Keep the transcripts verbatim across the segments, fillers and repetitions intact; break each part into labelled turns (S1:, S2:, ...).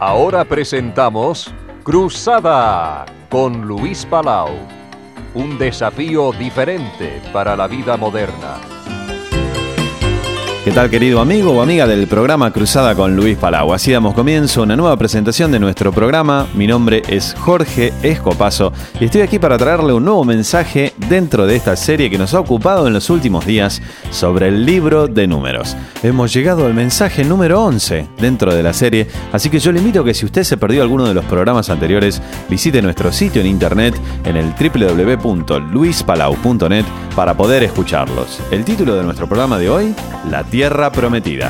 S1: Ahora presentamos Cruzada con Luis Palau. Un desafío diferente para la vida moderna.
S2: ¿Qué tal, querido amigo o amiga del programa Cruzada con Luis Palau? Así damos comienzo a una nueva presentación de nuestro programa. Mi nombre es Jorge Escopazo y estoy aquí para traerle un nuevo mensaje dentro de esta serie que nos ha ocupado en los últimos días sobre el libro de Números. Hemos llegado al mensaje número once dentro de la serie, así que yo le invito a que si usted se perdió alguno de los programas anteriores, visite nuestro sitio en internet en el doble u doble u doble u punto luis palau punto net para poder escucharlos. El título de nuestro programa de hoy, La Tierra Prometida.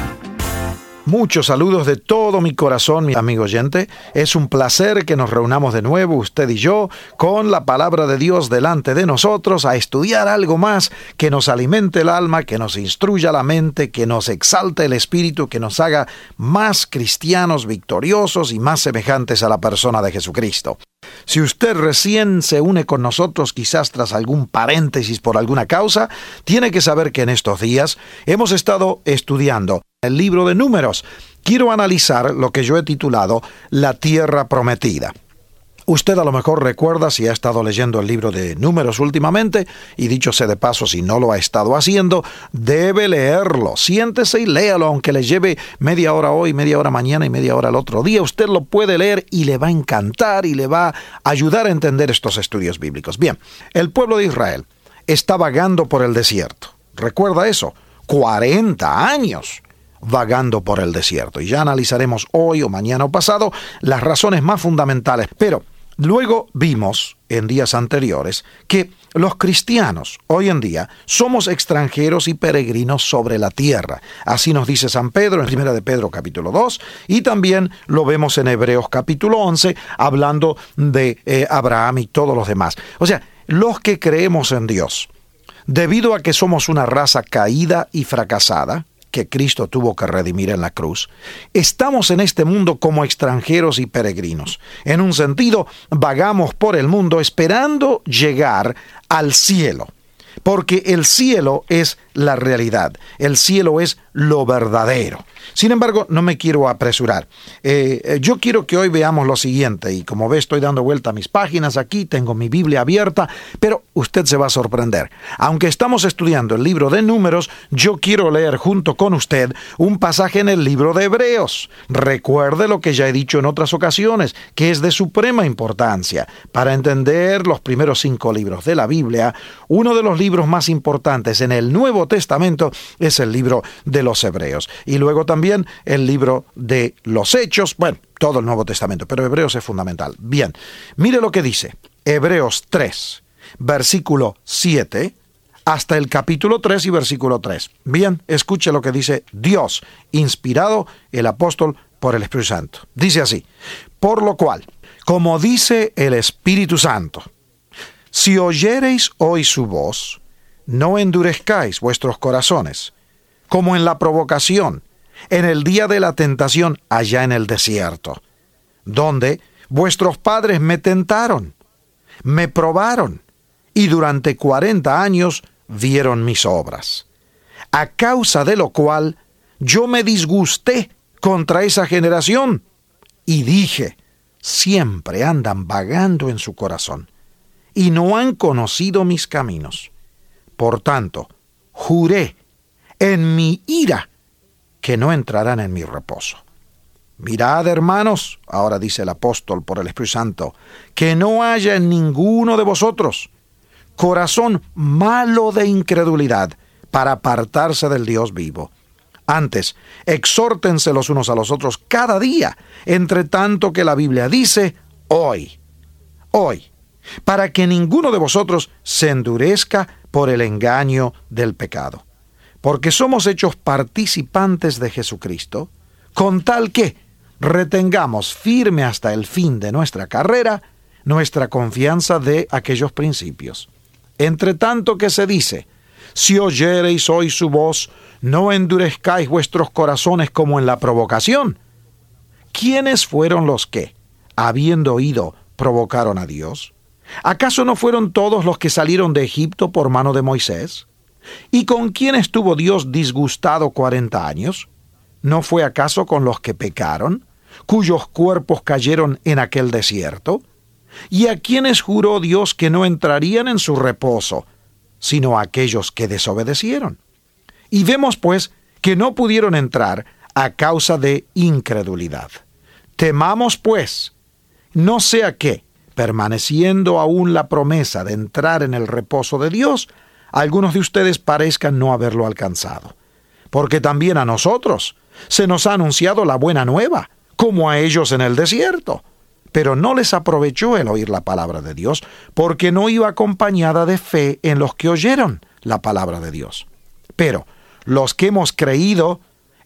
S3: Muchos saludos de todo mi corazón, mi amigo oyente. Es un placer que nos reunamos de nuevo, usted y yo, con la palabra de Dios delante de nosotros, a estudiar algo más que nos alimente el alma, que nos instruya la mente, que nos exalte el espíritu, que nos haga más cristianos victoriosos y más semejantes a la persona de Jesucristo. Si usted recién se une con nosotros, quizás tras algún paréntesis por alguna causa, tiene que saber que en estos días hemos estado estudiando el libro de Números. Quiero analizar lo que yo he titulado La Tierra Prometida. Usted a lo mejor recuerda si ha estado leyendo el libro de Números últimamente, y dicho sea de paso, si no lo ha estado haciendo, debe leerlo. Siéntese y léalo, aunque le lleve media hora hoy, media hora mañana y media hora el otro día. Usted lo puede leer y le va a encantar y le va a ayudar a entender estos estudios bíblicos. Bien, el pueblo de Israel está vagando por el desierto. ¿Recuerda eso? cuarenta años. Vagando por el desierto. Y ya analizaremos hoy o mañana o pasado las razones más fundamentales. Pero luego vimos en días anteriores que los cristianos hoy en día somos extranjeros y peregrinos sobre la tierra. Así nos dice San Pedro en Primera de Pedro capítulo dos, y también lo vemos en Hebreos capítulo once, hablando de eh, Abraham y todos los demás. O sea, los que creemos en Dios, debido a que somos una raza caída y fracasada, que Cristo tuvo que redimir en la cruz, estamos en este mundo como extranjeros y peregrinos. En un sentido, vagamos por el mundo esperando llegar al cielo, porque el cielo es la realidad, el cielo es lo verdadero. Sin embargo, no me quiero apresurar. Eh, yo quiero que hoy veamos lo siguiente, y como ve, estoy dando vuelta a mis páginas aquí, tengo mi Biblia abierta, pero usted se va a sorprender. Aunque estamos estudiando el libro de Números, yo quiero leer junto con usted un pasaje en el libro de Hebreos. Recuerde lo que ya he dicho en otras ocasiones, que es de suprema importancia. Para entender los primeros cinco libros de la Biblia, uno de los libros más importantes en el Nuevo Testamento es el libro de los Hebreos. Y luego también el libro de los Hechos, bueno, todo el Nuevo Testamento, pero Hebreos es fundamental. Bien, mire lo que dice Hebreos tres, versículo siete, hasta el capítulo tres y versículo tres. Bien, escuche lo que dice Dios, inspirado el apóstol por el Espíritu Santo. Dice así: por lo cual, como dice el Espíritu Santo, si oyereis hoy su voz, no endurezcáis vuestros corazones, como en la provocación, en el día de la tentación allá en el desierto, donde vuestros padres me tentaron, me probaron, y durante cuarenta años vieron mis obras, a causa de lo cual yo me disgusté contra esa generación, y dije, siempre andan vagando en su corazón, y no han conocido mis caminos. Por tanto, juré en mi ira que no entrarán en mi reposo. Mirad, hermanos, ahora dice el apóstol por el Espíritu Santo, que no haya en ninguno de vosotros corazón malo de incredulidad para apartarse del Dios vivo. Antes, exhórtense los unos a los otros cada día, entre tanto que la Biblia dice, hoy, hoy, para que ninguno de vosotros se endurezca por el engaño del pecado. Porque somos hechos participantes de Jesucristo, con tal que retengamos firme hasta el fin de nuestra carrera nuestra confianza de aquellos principios. Entre tanto que se dice, si oyereis hoy su voz, no endurezcáis vuestros corazones como en la provocación. ¿Quiénes fueron los que, habiendo oído, provocaron a Dios? ¿Acaso no fueron todos los que salieron de Egipto por mano de Moisés? ¿Y con quién estuvo Dios disgustado cuarenta años? ¿No fue acaso con los que pecaron? cuyos cuerpos cayeron en aquel desierto? ¿Y a quienes juró Dios que no entrarían en su reposo, sino a aquellos que desobedecieron? Y vemos pues que no pudieron entrar a causa de incredulidad. Temamos pues, no sea que, permaneciendo aún la promesa de entrar en el reposo de Dios, algunos de ustedes parezcan no haberlo alcanzado. Porque también a nosotros se nos ha anunciado la buena nueva, como a ellos en el desierto. Pero no les aprovechó el oír la palabra de Dios, porque no iba acompañada de fe en los que oyeron la palabra de Dios. Pero los que hemos creído,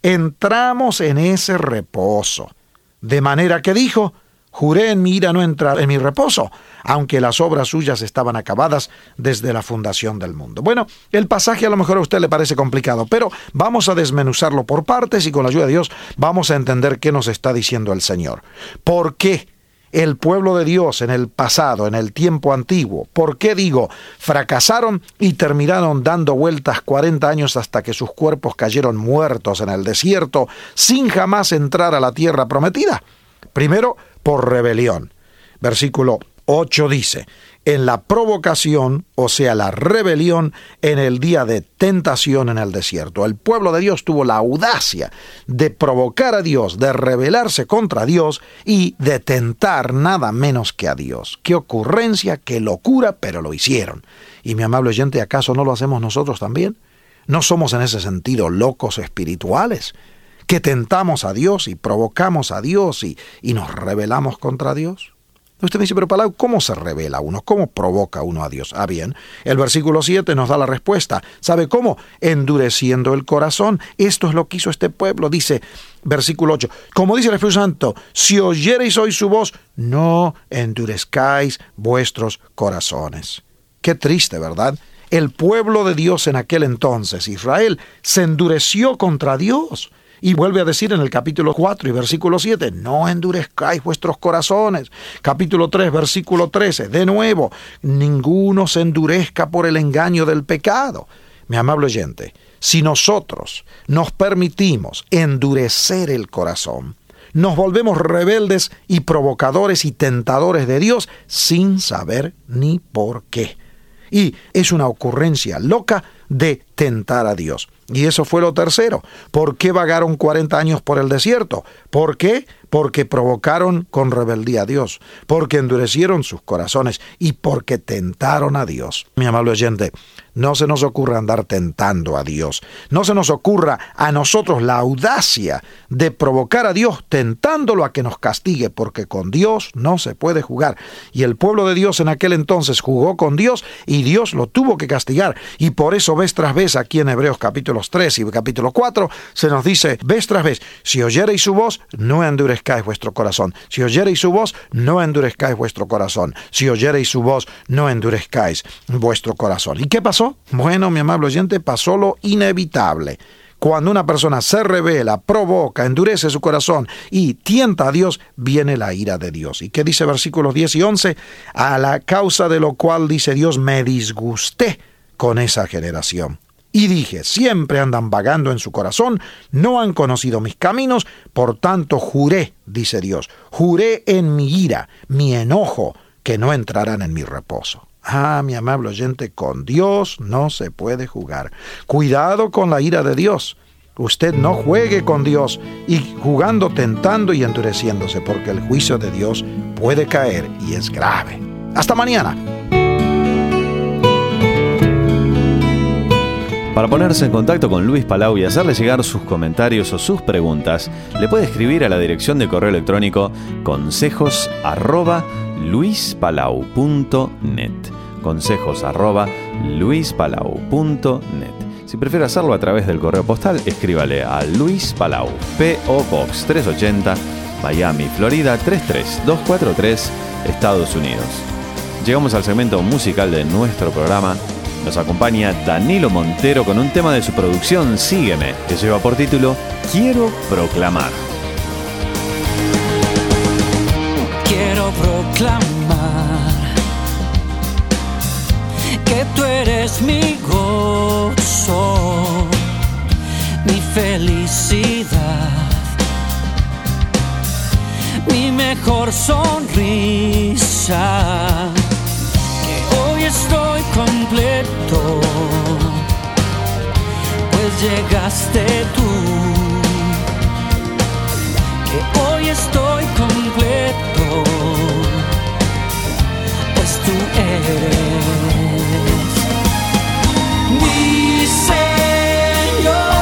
S3: entramos en ese reposo. De manera que dijo, juré en mi ira no entrar en mi reposo, aunque las obras suyas estaban acabadas desde la fundación del mundo. Bueno, el pasaje a lo mejor a usted le parece complicado, pero vamos a desmenuzarlo por partes y con la ayuda de Dios vamos a entender qué nos está diciendo el Señor. ¿Por qué el pueblo de Dios en el pasado, en el tiempo antiguo, por qué digo, fracasaron y terminaron dando vueltas cuarenta años hasta que sus cuerpos cayeron muertos en el desierto sin jamás entrar a la tierra prometida? Primero, por rebelión. Versículo ocho dice, en la provocación, o sea, la rebelión en el día de tentación en el desierto. El pueblo de Dios tuvo la audacia de provocar a Dios, de rebelarse contra Dios y de tentar nada menos que a Dios. Qué ocurrencia, qué locura, pero lo hicieron. Y mi amable oyente, ¿acaso no lo hacemos nosotros también? ¿No somos en ese sentido locos espirituales? Que tentamos a Dios y provocamos a Dios y, y nos rebelamos contra Dios. Usted me dice, pero Palau, ¿cómo se revela uno? ¿Cómo provoca uno a Dios? Ah, bien, el versículo siete nos da la respuesta. ¿Sabe cómo? Endureciendo el corazón. Esto es lo que hizo este pueblo. Dice, versículo ocho, como dice el Espíritu Santo, si oyereis hoy su voz, no endurezcáis vuestros corazones. Qué triste, ¿verdad? El pueblo de Dios en aquel entonces, Israel, se endureció contra Dios. Y vuelve a decir en el capítulo cuatro y versículo siete, no endurezcáis vuestros corazones. Capítulo tres, versículo trece, de nuevo, ninguno se endurezca por el engaño del pecado. Mi amable oyente, si nosotros nos permitimos endurecer el corazón, nos volvemos rebeldes y provocadores y tentadores de Dios sin saber ni por qué. Y es una ocurrencia loca de tentar a Dios. Y eso fue lo tercero. ¿Por qué vagaron cuarenta años por el desierto? ¿Por qué? Porque provocaron con rebeldía a Dios, porque endurecieron sus corazones y porque tentaron a Dios. Mi amable oyente, no se nos ocurra andar tentando a Dios. No se nos ocurra a nosotros la audacia de provocar a Dios tentándolo a que nos castigue, porque con Dios no se puede jugar. Y el pueblo de Dios en aquel entonces jugó con Dios y Dios lo tuvo que castigar. Y por eso vez tras vez aquí en Hebreos capítulo tres y capítulo cuatro se nos dice vez tras vez, si oyereis su voz, no endurezcáis vuestro corazón. Si oyereis su voz, no endurezcáis vuestro corazón. Si oyereis su voz, no endurezcáis vuestro corazón. ¿Y qué pasó? Bueno, mi amable oyente, pasó lo inevitable. Cuando una persona se revela, provoca, endurece su corazón y tienta a Dios, viene la ira de Dios. ¿Y qué dice versículos diez y once? A la causa de lo cual, dice Dios, me disgusté con esa generación. Y dije, siempre andan vagando en su corazón, no han conocido mis caminos, por tanto juré, dice Dios, juré en mi ira, mi enojo, que no entrarán en mi reposo. Ah, mi amable oyente, con Dios no se puede jugar. Cuidado con la ira de Dios. Usted no juegue con Dios y jugando, tentando y endureciéndose, porque el juicio de Dios puede caer y es grave. Hasta mañana.
S2: Para ponerse en contacto con Luis Palau y hacerle llegar sus comentarios o sus preguntas, le puede escribir a la dirección de correo electrónico consejos arroba luispalau punto net. Consejos arroba luispalau punto net. Si prefiere hacerlo a través del correo postal, escríbale a Luis Palau, P O Box trescientos ochenta, Miami, Florida tres tres dos cuatro tres, Estados Unidos. Llegamos al segmento musical de nuestro programa. Nos acompaña Danilo Montero con un tema de su producción Sígueme, que lleva por título Quiero proclamar.
S4: Quiero proclamar que tú eres mi gozo, mi felicidad. mejor sonrisa, que hoy estoy completo, pues llegaste tú, que hoy estoy completo, pues tú eres mi Señor.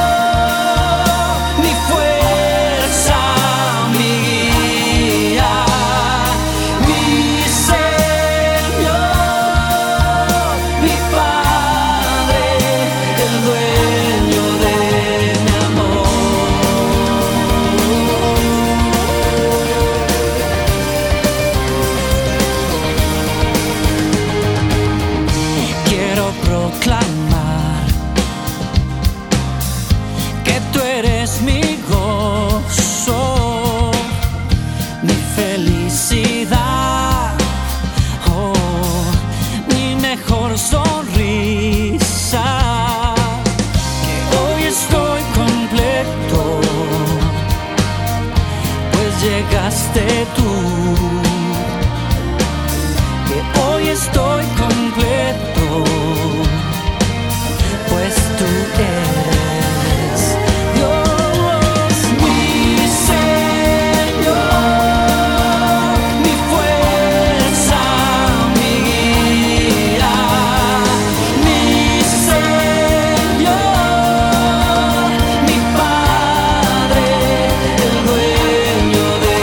S4: Llegaste tú, que hoy estoy completo, pues tú eres Dios, mi Señor, mi fuerza, mi guía, mi Señor, mi Padre, el dueño.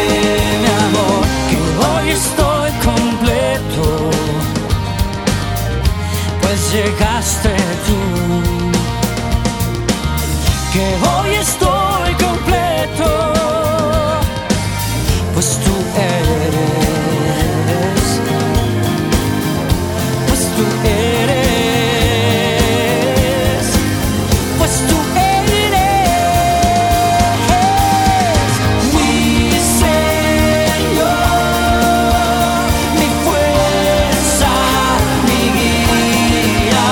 S4: Llegaste tú, que hoy estoy completo, pues tú eres, pues tú eres, pues tú eres mi Señor, mi fuerza, mi guía.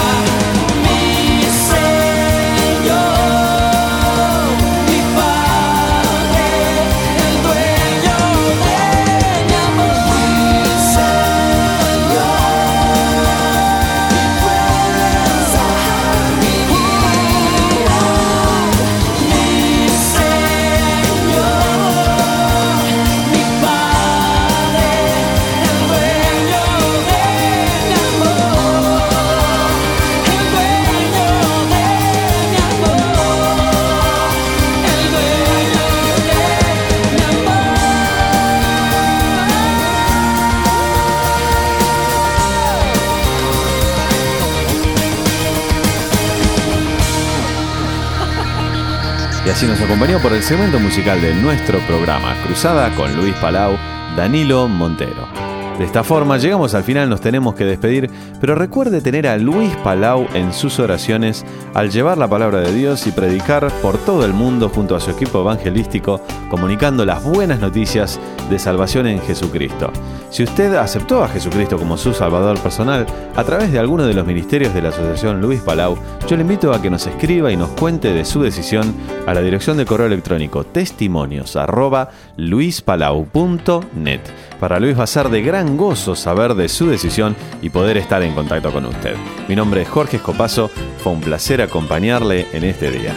S2: Y así nos acompañó por el segmento musical de nuestro programa Cruzada con Luis Palau, Danilo Montero. De esta forma llegamos al final, nos tenemos que despedir, pero recuerde tener a Luis Palau en sus oraciones al llevar la palabra de Dios y predicar por todo el mundo junto a su equipo evangelístico, comunicando las buenas noticias de salvación en Jesucristo. Si usted aceptó a Jesucristo como su Salvador personal a través de alguno de los ministerios de la Asociación Luis Palau, yo le invito a que nos escriba y nos cuente de su decisión a la dirección de correo electrónico testimonios arroba luispalau punto net. Para Luis va a ser de gran gozo saber de su decisión y poder estar en contacto con usted. Mi nombre es Jorge Escopazo, fue un placer acompañarle en este día.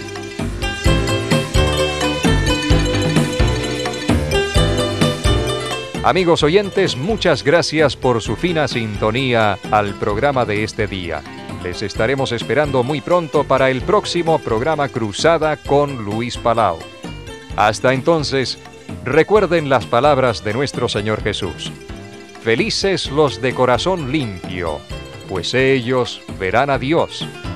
S1: Amigos oyentes, muchas gracias por su fina sintonía al programa de este día. Les estaremos esperando muy pronto para el próximo programa Cruzada con Luis Palau. Hasta entonces, recuerden las palabras de nuestro Señor Jesús. Felices los de corazón limpio, pues ellos verán a Dios.